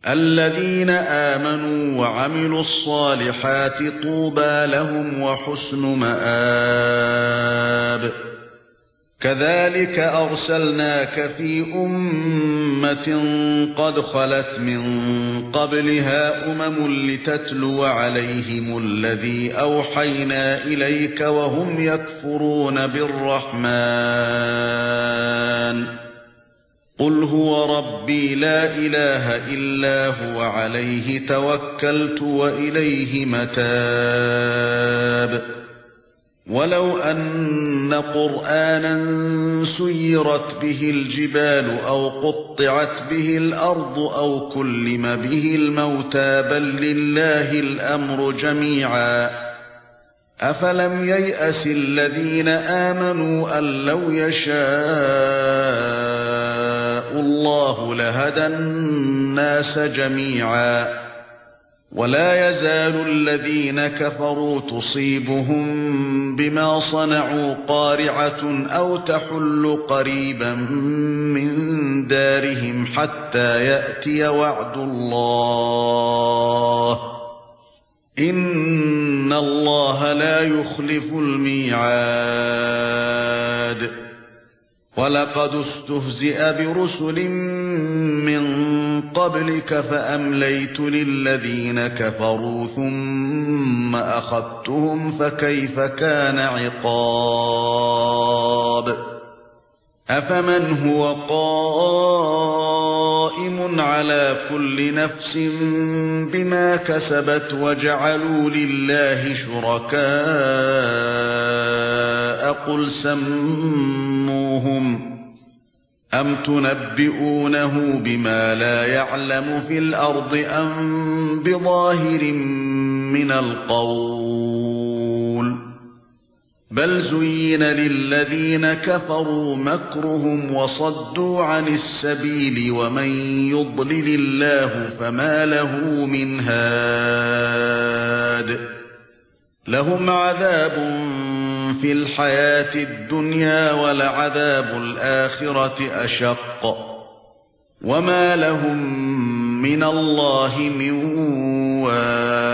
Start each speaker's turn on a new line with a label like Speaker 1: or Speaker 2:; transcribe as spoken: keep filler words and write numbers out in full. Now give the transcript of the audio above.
Speaker 1: الذين آمنوا وعملوا الصالحات طوبى لهم وحسن مآب. كذلك أرسلناك في أمة قد خلت من قبلها أمم لتتلو عليهم الذي أوحينا إليك وهم يكفرون بالرحمن قل هو ربي لا إله إلا هو عليه توكلت وإليه متاب. ولو أن قرآنا سيرت به الجبال أو قطعت به الأرض أو كلم به الموتى بل لله الأمر جميعا أفلم ييأس الذين آمنوا أن لو يشاء الله لهدى الناس جميعا ولا يزال الذين كفروا تصيبهم بما صنعوا قارعة أو تحل قريبا من دارهم حتى يأتي وعد الله إن الله لا يخلف الميعاد. ولقد استهزئ برسل من قبلك فأمليت للذين كفروا ثم أخذتهم فكيف كان عقاب. أفمن هو قائم على كل نفس بما كسبت وجعلوا لله شركاء قل سموهم أم تنبئونه بما لا يعلم في الأرض أم بظاهر من القول بل زين للذين كفروا مكرهم وصدوا عن السبيل ومن يضلل الله فما له من هاد. لهم عذاب في الحياة الدنيا ولعذاب الآخرة أشق وما لهم من الله من واق.